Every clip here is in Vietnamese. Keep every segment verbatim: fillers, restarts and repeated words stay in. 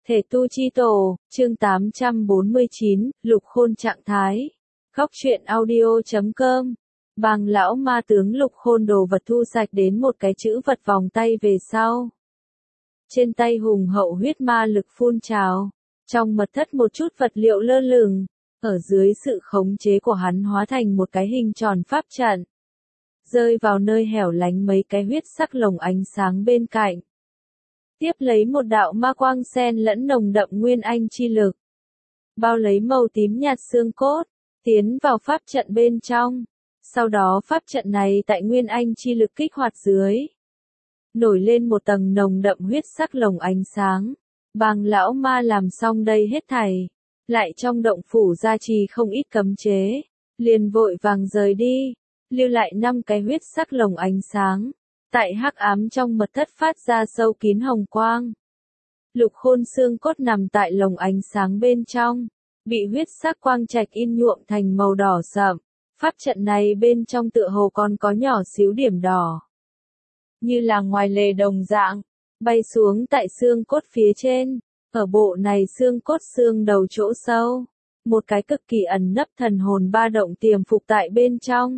Thể tu chi tổ, chương tám trăm bốn mươi chín, Lục Khôn trạng thái. Góc truyện audio chấm com. Bàng lão ma tướng Lục Khôn đồ vật thu sạch đến một cái chữ vật vòng tay về sau. Trên tay hùng hậu huyết ma lực phun trào. Trong mật thất một chút vật liệu lơ lửng. Ở dưới sự khống chế của hắn hóa thành một cái hình tròn pháp trận. Rơi vào nơi hẻo lánh mấy cái huyết sắc lồng ánh sáng bên cạnh. Tiếp lấy một đạo ma quang xen lẫn nồng đậm nguyên anh chi lực. Bao lấy màu tím nhạt xương cốt, tiến vào pháp trận bên trong. Sau đó pháp trận này tại nguyên anh chi lực kích hoạt dưới. Nổi lên một tầng nồng đậm huyết sắc lồng ánh sáng. Bàng lão ma làm xong đây hết thảy. Lại trong động phủ gia trì không ít cấm chế. Liền vội vàng rời đi. Lưu lại năm cái huyết sắc lồng ánh sáng. Tại hắc ám trong mật thất phát ra sâu kín hồng quang. Lục Khôn xương cốt nằm tại lồng ánh sáng bên trong, bị huyết sắc quang trạch in nhuộm thành màu đỏ sậm. Pháp trận này bên trong tựa hồ còn có nhỏ xíu điểm đỏ, như là ngoài lề đồng dạng, bay xuống tại xương cốt phía trên. Ở bộ này xương cốt xương đầu chỗ sâu, một cái cực kỳ ẩn nấp thần hồn ba động tiềm phục tại bên trong.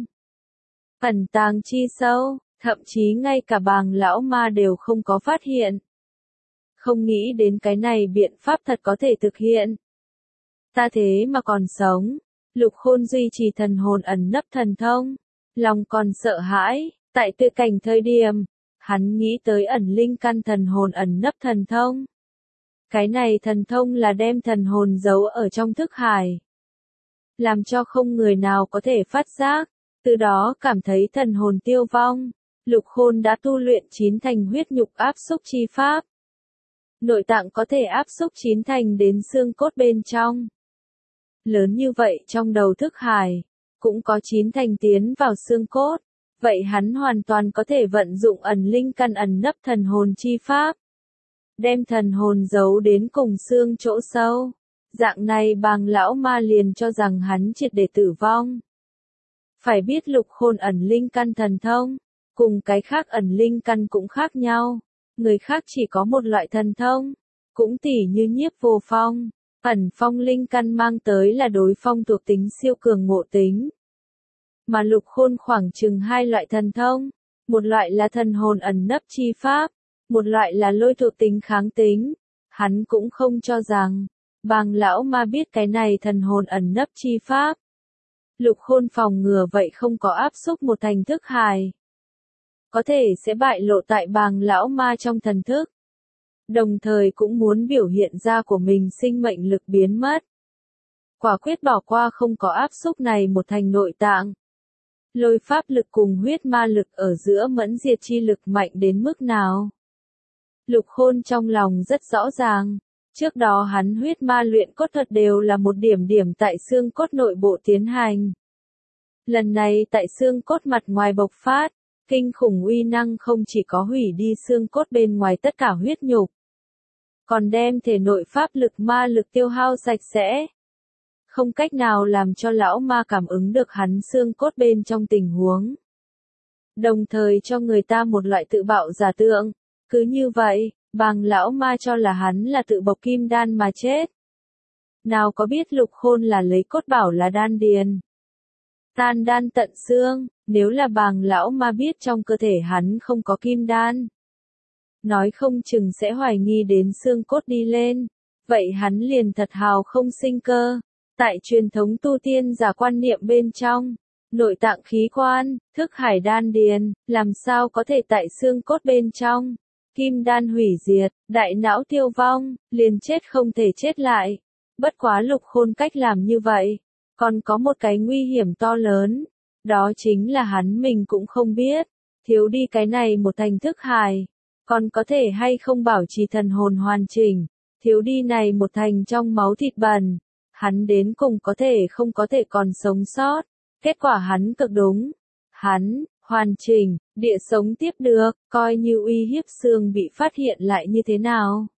Ẩn tàng chi sâu. Thậm chí ngay cả bàng lão ma đều không có phát hiện. Không nghĩ đến cái này biện pháp thật có thể thực hiện. Ta thế mà còn sống. Lục Khôn duy trì thần hồn ẩn nấp thần thông. Lòng còn sợ hãi. Tại tự cảnh thời điểm, hắn nghĩ tới ẩn linh căn thần hồn ẩn nấp thần thông. Cái này thần thông là đem thần hồn giấu ở trong thức hải. Làm cho không người nào có thể phát giác. Từ đó cảm thấy thần hồn tiêu vong. Lục Khôn đã tu luyện chín thành huyết nhục áp xúc chi pháp. Nội tạng có thể áp xúc chín thành đến xương cốt bên trong. Lớn như vậy trong đầu thức hải, cũng có chín thành tiến vào xương cốt. Vậy hắn hoàn toàn có thể vận dụng ẩn linh căn ẩn nấp thần hồn chi pháp. Đem thần hồn giấu đến cùng xương chỗ sâu. Dạng này bàng lão ma liền cho rằng hắn triệt để tử vong. Phải biết Lục Khôn ẩn linh căn thần thông. Cùng cái khác ẩn linh căn cũng khác nhau. Người khác chỉ có một loại thần thông. Cũng tỉ như nhiếp vô phong. Ẩn phong linh căn mang tới là đối phong thuộc tính siêu cường ngộ tính. Mà Lục Khôn khoảng chừng hai loại thần thông. Một loại là thần hồn ẩn nấp chi pháp. Một loại là lôi thuộc tính kháng tính. Hắn cũng không cho rằng. Bàng lão ma biết cái này thần hồn ẩn nấp chi pháp. Lục Khôn phòng ngừa vậy không có áp xúc một thành thức hài. Có thể sẽ bại lộ tại bàng lão ma trong thần thức. Đồng thời cũng muốn biểu hiện ra của mình sinh mệnh lực biến mất. Quả quyết bỏ qua không có áp xúc này một thành nội tạng. Lôi pháp lực cùng huyết ma lực ở giữa mẫn diệt chi lực mạnh đến mức nào. Lục Khôn trong lòng rất rõ ràng. Trước đó hắn huyết ma luyện cốt thuật đều là một điểm điểm tại xương cốt nội bộ tiến hành. Lần này tại xương cốt mặt ngoài bộc phát. Kinh khủng uy năng không chỉ có hủy đi xương cốt bên ngoài tất cả huyết nhục, còn đem thể nội pháp lực ma lực tiêu hao sạch sẽ. Không cách nào làm cho lão ma cảm ứng được hắn xương cốt bên trong tình huống. Đồng thời cho người ta một loại tự bạo giả tượng. Cứ như vậy, bàng lão ma cho là hắn là tự bộc kim đan mà chết. Nào có biết Lục Khôn là lấy cốt bảo là đan điền. Tan đan tận xương. Nếu là bàng lão ma biết trong cơ thể hắn không có kim đan, nói không chừng sẽ hoài nghi đến xương cốt đi lên. Vậy hắn liền thật hào không sinh cơ. Tại truyền thống tu tiên giả quan niệm bên trong, nội tạng khí quan, thức hải đan điền, làm sao có thể tại xương cốt bên trong. Kim đan hủy diệt, đại não tiêu vong, liền chết không thể chết lại. Bất quá Lục Khôn cách làm như vậy, còn có một cái nguy hiểm to lớn. Đó chính là hắn mình cũng không biết, thiếu đi cái này một thành thức hài, còn có thể hay không bảo trì thần hồn hoàn chỉnh, thiếu đi này một thành trong máu thịt bẩn, hắn đến cùng có thể không có thể còn sống sót. Kết quả hắn cực đúng, hắn, hoàn chỉnh, địa sống tiếp được, coi như uy hiếp xương bị phát hiện lại như thế nào.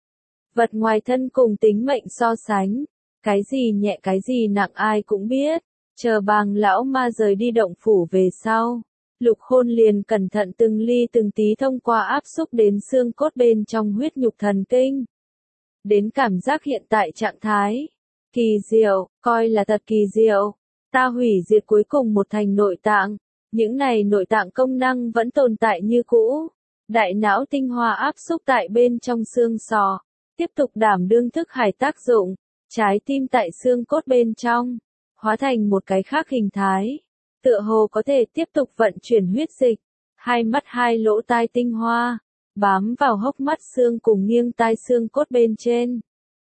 Vật ngoài thân cùng tính mệnh so sánh, cái gì nhẹ cái gì nặng ai cũng biết. Chờ bàng lão ma rời đi động phủ về sau, Lục Khôn liền cẩn thận từng ly từng tí thông qua áp xúc đến xương cốt bên trong huyết nhục thần kinh. đến cảm giác hiện tại trạng thái. Kỳ diệu, coi là thật kỳ diệu. Ta hủy diệt cuối cùng một thành nội tạng. Những này nội tạng công năng vẫn tồn tại như cũ. Đại não tinh hoa áp xúc tại bên trong xương sọ. Tiếp tục đảm đương thức hải tác dụng. Trái tim tại xương cốt bên trong. Hóa thành một cái khác hình thái. Tựa hồ có thể tiếp tục vận chuyển huyết dịch. Hai mắt hai lỗ tai tinh hoa. Bám vào hốc mắt xương cùng nghiêng tai xương cốt bên trên.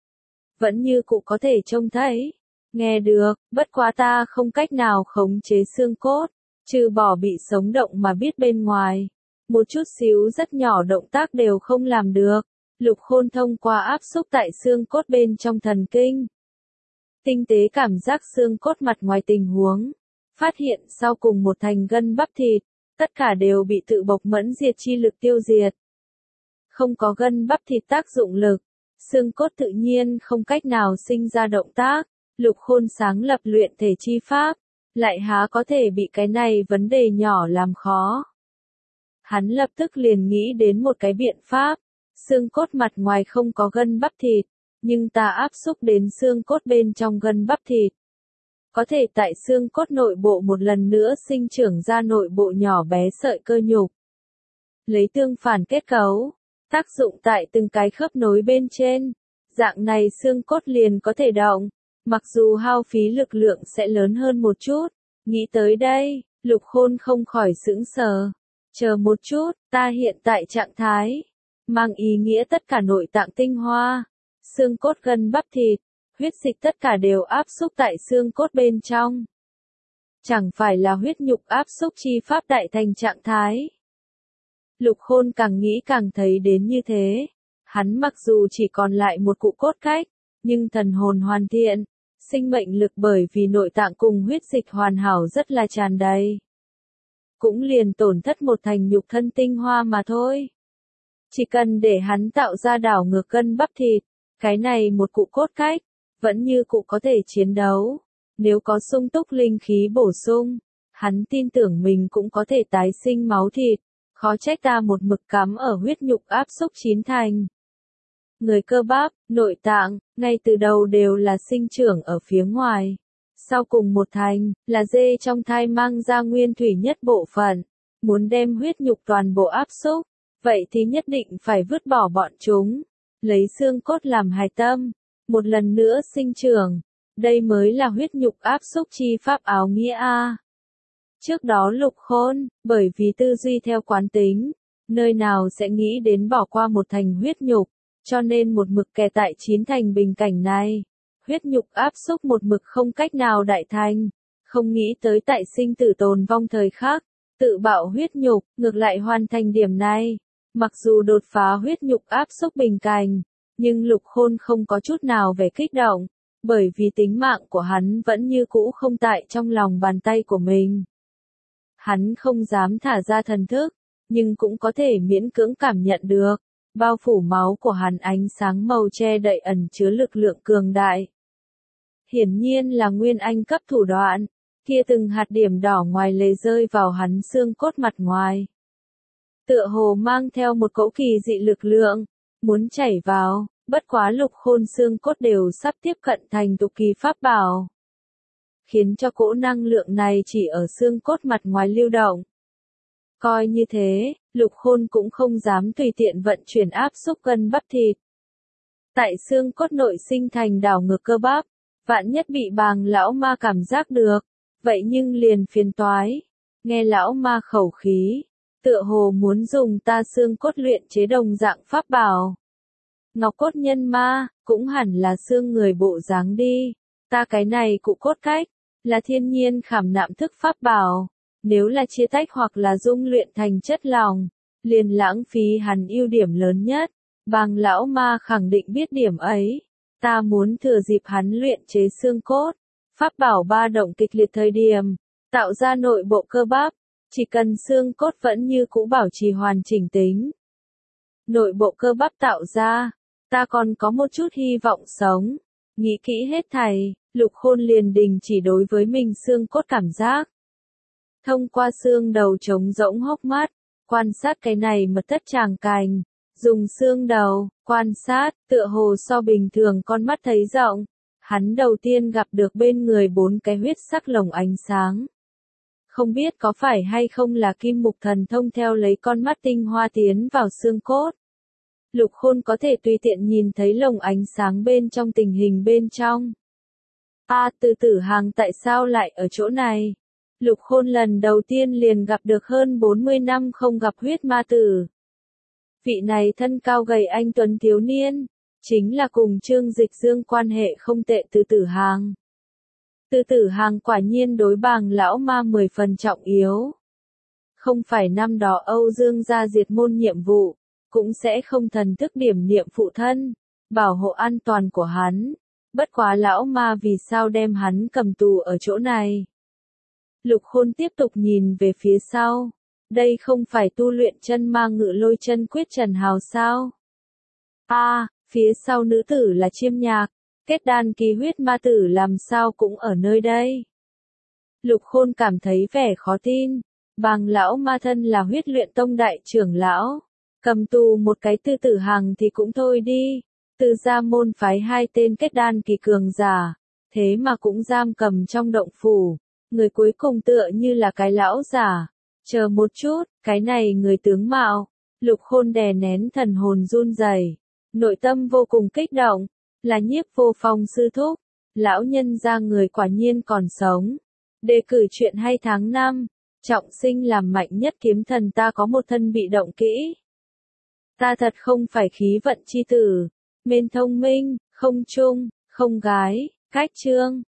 Vẫn như cụ có thể trông thấy. Nghe được, bất quá ta không cách nào khống chế xương cốt. Trừ bỏ bị sống động mà biết bên ngoài. Một chút xíu rất nhỏ động tác đều không làm được. Lục Khôn thông qua áp xúc tại xương cốt bên trong thần kinh. Tinh tế cảm giác xương cốt mặt ngoài tình huống. Phát hiện sau cùng một thành gân bắp thịt. Tất cả đều bị tự bộc mẫn diệt chi lực tiêu diệt. Không có gân bắp thịt tác dụng lực. Xương cốt tự nhiên không cách nào sinh ra động tác. Lục Khôn sáng lập luyện thể chi pháp. Lại há có thể bị cái này vấn đề nhỏ làm khó. Hắn lập tức liền nghĩ đến một cái biện pháp. Xương cốt mặt ngoài không có gân bắp thịt. Nhưng ta áp xúc đến xương cốt bên trong gân bắp thịt. Có thể tại xương cốt nội bộ một lần nữa sinh trưởng ra nội bộ nhỏ bé sợi cơ nhục. Lấy tương phản kết cấu. Tác dụng tại từng cái khớp nối bên trên. Dạng này xương cốt liền có thể động. Mặc dù hao phí lực lượng sẽ lớn hơn một chút. Nghĩ tới đây, Lục Khôn không khỏi sững sờ. Chờ một chút, ta hiện tại trạng thái. Mang ý nghĩa tất cả nội tạng tinh hoa. Xương cốt gân bắp thịt. Huyết dịch tất cả đều áp xúc tại xương cốt bên trong. Chẳng phải là huyết nhục áp xúc chi pháp đại thành trạng thái. Lục Khôn càng nghĩ càng thấy đến như thế. Hắn mặc dù chỉ còn lại một cụ cốt cách, nhưng thần hồn hoàn thiện, sinh mệnh lực bởi vì nội tạng cùng huyết dịch hoàn hảo rất là tràn đầy. Cũng liền tổn thất một thành nhục thân tinh hoa mà thôi. Chỉ cần để hắn tạo ra đảo ngược gân bắp thịt, cái này một cụ cốt cách, vẫn như cụ có thể chiến đấu. Nếu có sung túc linh khí bổ sung, hắn tin tưởng mình cũng có thể tái sinh máu thịt. Khó trách ta một mực cắm ở huyết nhục áp xúc chín thành. Người cơ bắp, nội tạng, ngay từ đầu đều là sinh trưởng ở phía ngoài. Sau cùng một thành, là dê trong thai mang ra nguyên thủy nhất bộ phận. Muốn đem huyết nhục toàn bộ áp xúc, vậy thì nhất định phải vứt bỏ bọn chúng. Lấy xương cốt làm hài tâm, một lần nữa sinh trưởng. Đây mới là huyết nhục áp xúc chi pháp áo nghĩa A. Trước đó Lục Khôn, bởi vì tư duy theo quán tính, nơi nào sẽ nghĩ đến bỏ qua một thành huyết nhục, cho nên một mực kè tại chín thành bình cảnh này. Huyết nhục áp xúc một mực không cách nào đại thành, không nghĩ tới tại sinh tử tồn vong thời khắc, tự bạo huyết nhục, ngược lại hoàn thành điểm này. Mặc dù đột phá huyết nhục áp xúc bình cảnh, nhưng Lục Khôn không có chút nào về kích động, bởi vì tính mạng của hắn vẫn như cũ không tại trong lòng bàn tay của mình. Hắn không dám thả ra thần thức, nhưng cũng có thể miễn cưỡng cảm nhận được, bao phủ máu của hắn ánh sáng màu che đậy ẩn chứa lực lượng cường đại. Hiển nhiên là nguyên anh cấp thủ đoạn, kia từng hạt điểm đỏ ngoài lề rơi vào hắn xương cốt mặt ngoài. Tựa hồ mang theo một cỗ kỳ dị lực lượng, muốn chảy vào, bất quá Lục Khôn xương cốt đều sắp tiếp cận thành tục kỳ pháp bảo. Khiến cho cỗ năng lượng này chỉ ở xương cốt mặt ngoài lưu động. Coi như thế, Lục Khôn cũng không dám tùy tiện vận chuyển áp xúc gân bắp thịt. Tại xương cốt nội sinh thành đảo ngược cơ bắp, vạn nhất bị Bàng lão ma cảm giác được, vậy nhưng liền phiền toái. Nghe lão ma khẩu khí, tựa hồ muốn dùng ta xương cốt luyện chế đồng dạng pháp bảo. Ngọc cốt nhân ma, cũng hẳn là xương người bộ dáng đi. Ta cái này cụ cốt cách, là thiên nhiên khảm nạm thức pháp bảo. Nếu là chia tách hoặc là dung luyện thành chất lỏng, liền lãng phí hắn ưu điểm lớn nhất. Bàng lão ma khẳng định biết điểm ấy. Ta muốn thừa dịp hắn luyện chế xương cốt, pháp bảo ba động kịch liệt thời điểm, tạo ra nội bộ cơ bắp, chỉ cần xương cốt vẫn như cũ bảo trì hoàn chỉnh tính. Nội bộ cơ bắp tạo ra, ta còn có một chút hy vọng sống. Nghĩ kỹ hết thảy, Lục Khôn liền đình chỉ đối với mình xương cốt cảm giác. Thông qua xương đầu trống rỗng hốc mắt, quan sát cái này mật thất tràng cành, Dùng xương đầu, quan sát, tựa hồ so bình thường con mắt thấy rộng. Hắn đầu tiên gặp được bên người bốn cái huyết sắc lồng ánh sáng. Không biết có phải hay không là kim mục thần thông theo lấy con mắt tinh hoa tiến vào xương cốt. Lục Khôn có thể tùy tiện nhìn thấy lồng ánh sáng bên trong tình hình bên trong. A à, Từ Tử Hằng tại sao lại ở chỗ này? Lục Khôn lần đầu tiên liền gặp được hơn bốn mươi năm không gặp huyết ma tử. Vị này thân cao gầy anh tuấn thiếu niên, chính là cùng Trương Dịch Dương quan hệ không tệ Từ Tử Hằng. Từ Tử Hằng quả nhiên đối Bàng lão ma mười phần trọng yếu. Không phải năm đó Âu Dương gia diệt môn nhiệm vụ, cũng sẽ không thần thức điểm niệm phụ thân, bảo hộ an toàn của hắn. Bất quá lão ma vì sao đem hắn cầm tù ở chỗ này? Lục Khôn tiếp tục nhìn về phía sau. Đây không phải tu luyện chân ma ngự lôi chân quyết Trần Hào sao? A, à, phía sau nữ tử là Chiêm Nhạc, kết đan kỳ huyết ma tử làm sao cũng ở nơi đây. Lục Khôn cảm thấy vẻ khó tin. Bàng lão ma thân là huyết luyện tông đại trưởng lão, cầm tù một cái Từ Tử Hằng thì cũng thôi đi. Từ gia môn phái hai tên kết đan kỳ cường giả, thế mà cũng giam cầm trong động phủ. Người cuối cùng tựa như là cái lão giả. Chờ một chút, cái này người tướng mạo. Lục Khôn đè nén thần hồn run rẩy, nội tâm vô cùng kích động. Là Nhiếp Vô Phong sư thúc. Lão nhân gia người quả nhiên còn sống. Đề cử chuyện hay tháng năm. Trọng sinh làm mạnh nhất kiếm thần, ta có một thân bị động kỹ. Ta thật không phải khí vận chi tử. Mên thông minh, không trung, không gái, cách chương.